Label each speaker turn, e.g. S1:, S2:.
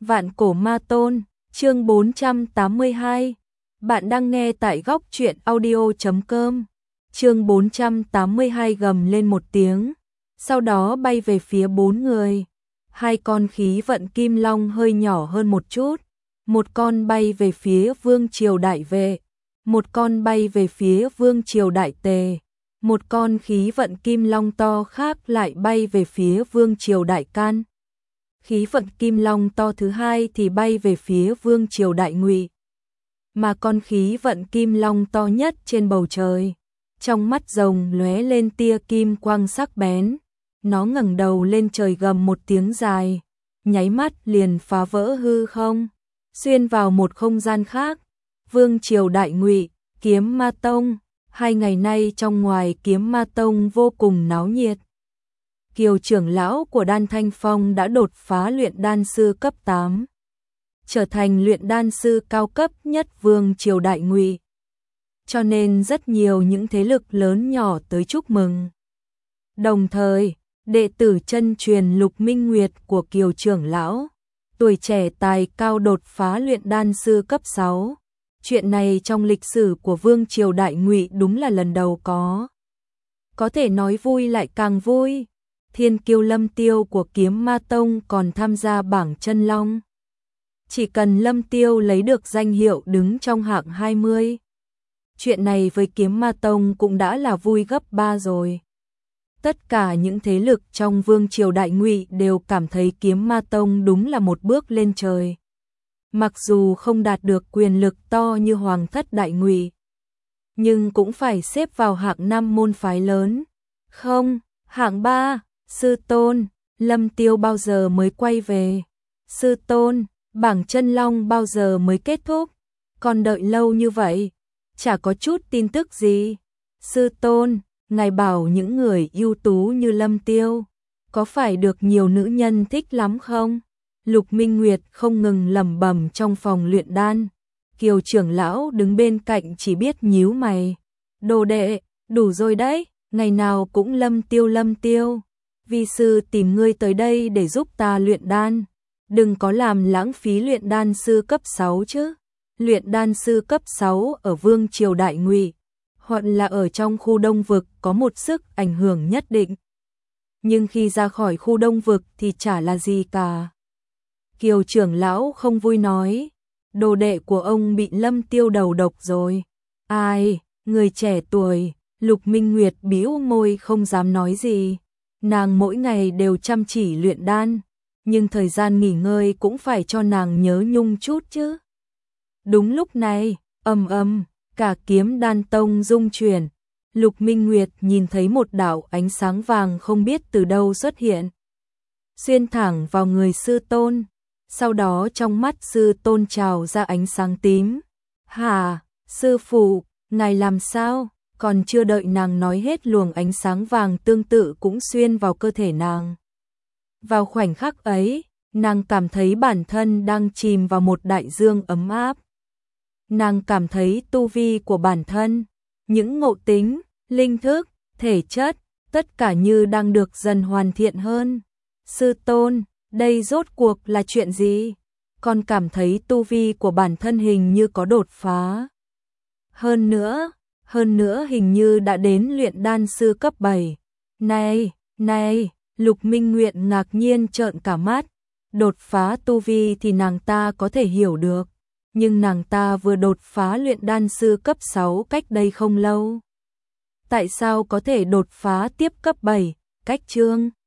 S1: Vạn cổ ma tôn, chương 482. Bạn đang nghe tại góc truyện audio.com. Chương 482 gầm lên một tiếng, sau đó bay về phía bốn người. Hai con khí vận kim long hơi nhỏ hơn một chút, một con bay về phía Vương Triều Đại Vệ, một con bay về phía Vương Triều Đại Tề, một con khí vận kim long to khác lại bay về phía Vương Triều Đại Can. Khí vận kim long to thứ hai thì bay về phía Vương Triều Đại Ngụy. Mà con khí vận kim long to nhất trên bầu trời, trong mắt rồng lóe lên tia kim quang sắc bén, nó ngẩng đầu lên trời gầm một tiếng dài, nháy mắt liền phá vỡ hư không, xuyên vào một không gian khác. Vương Triều Đại Ngụy, Kiếm Ma Tông, hai ngày nay trong ngoài Kiếm Ma Tông vô cùng náo nhiệt. Kiều trưởng lão của Đan Thanh Phong đã đột phá luyện đan sư cấp 8, trở thành luyện đan sư cao cấp nhất Vương Triều Đại Ngụy. Cho nên rất nhiều những thế lực lớn nhỏ tới chúc mừng. Đồng thời, đệ tử chân truyền Lục Minh Nguyệt của Kiều trưởng lão, tuổi trẻ tài cao đột phá luyện đan sư cấp 6. Chuyện này trong lịch sử của Vương Triều Đại Ngụy đúng là lần đầu có. Có thể nói vui lại càng vui. Thiên kiêu Lâm Tiêu của Kiếm Ma Tông còn tham gia bảng chân long. Chỉ cần Lâm Tiêu lấy được danh hiệu đứng trong hạng 20. Chuyện này với Kiếm Ma Tông cũng đã là vui gấp 3 rồi. Tất cả những thế lực trong Vương Triều Đại Ngụy đều cảm thấy Kiếm Ma Tông đúng là một bước lên trời. Mặc dù không đạt được quyền lực to như Hoàng thất Đại Ngụy, nhưng cũng phải xếp vào hạng 5 môn phái lớn. Không, hạng 3, sư tôn, Lâm Tiêu bao giờ mới quay về? Sư tôn, bảng chân long bao giờ mới kết thúc? Còn đợi lâu như vậy, chả có chút tin tức gì. Sư tôn, ngài bảo những người ưu tú như Lâm Tiêu, có phải được nhiều nữ nhân thích lắm không? Lục Minh Nguyệt không ngừng lẩm bẩm trong phòng luyện đan. Kiều trưởng lão đứng bên cạnh chỉ biết nhíu mày. Đồ đệ, đủ rồi đấy, ngày nào cũng Lâm Tiêu Lâm Tiêu. Vi sư tìm ngươi tới đây để giúp ta luyện đan. Đừng có làm lãng phí luyện đan sư cấp 6 chứ. Luyện đan sư cấp 6 ở Vương Triều Đại Ngụy, hoặc là ở trong khu Đông Vực có một sức ảnh hưởng nhất định. Nhưng khi ra khỏi khu Đông Vực thì chả là gì cả. Kiều trưởng lão không vui nói, đồ đệ của ông bị Lâm Tiêu đầu độc rồi. Ai, người trẻ tuổi, Lục Minh Nguyệt bĩu môi không dám nói gì. Nàng mỗi ngày đều chăm chỉ luyện đan, nhưng thời gian nghỉ ngơi cũng phải cho nàng nhớ nhung chút chứ. Đúng lúc này, ầm ầm, cả Kiếm Đan Tông rung chuyển. Lục Minh Nguyệt nhìn thấy một đạo ánh sáng vàng không biết từ đâu xuất hiện, xuyên thẳng vào người sư tôn. Sau đó trong mắt sư tôn trào ra ánh sáng tím. Hả, sư phụ, ngài làm sao? Còn chưa đợi nàng nói hết, luồng ánh sáng vàng tương tự cũng xuyên vào cơ thể nàng. Vào khoảnh khắc ấy, nàng cảm thấy bản thân đang chìm vào một đại dương ấm áp. Nàng cảm thấy tu vi của bản thân, những ngộ tính, linh thức, thể chất, tất cả như đang được dần hoàn thiện hơn. Sư tôn, đây rốt cuộc là chuyện gì? Con cảm thấy tu vi của bản thân hình như có đột phá. Hơn nữa hình như đã đến luyện đan sư cấp 7. Này, Lục Minh Nguyệt ngạc nhiên trợn cả mắt. Đột phá tu vi thì nàng ta có thể hiểu được. Nhưng nàng ta vừa đột phá luyện đan sư cấp 6 cách đây không lâu. Tại sao có thể đột phá tiếp cấp 7, cách chương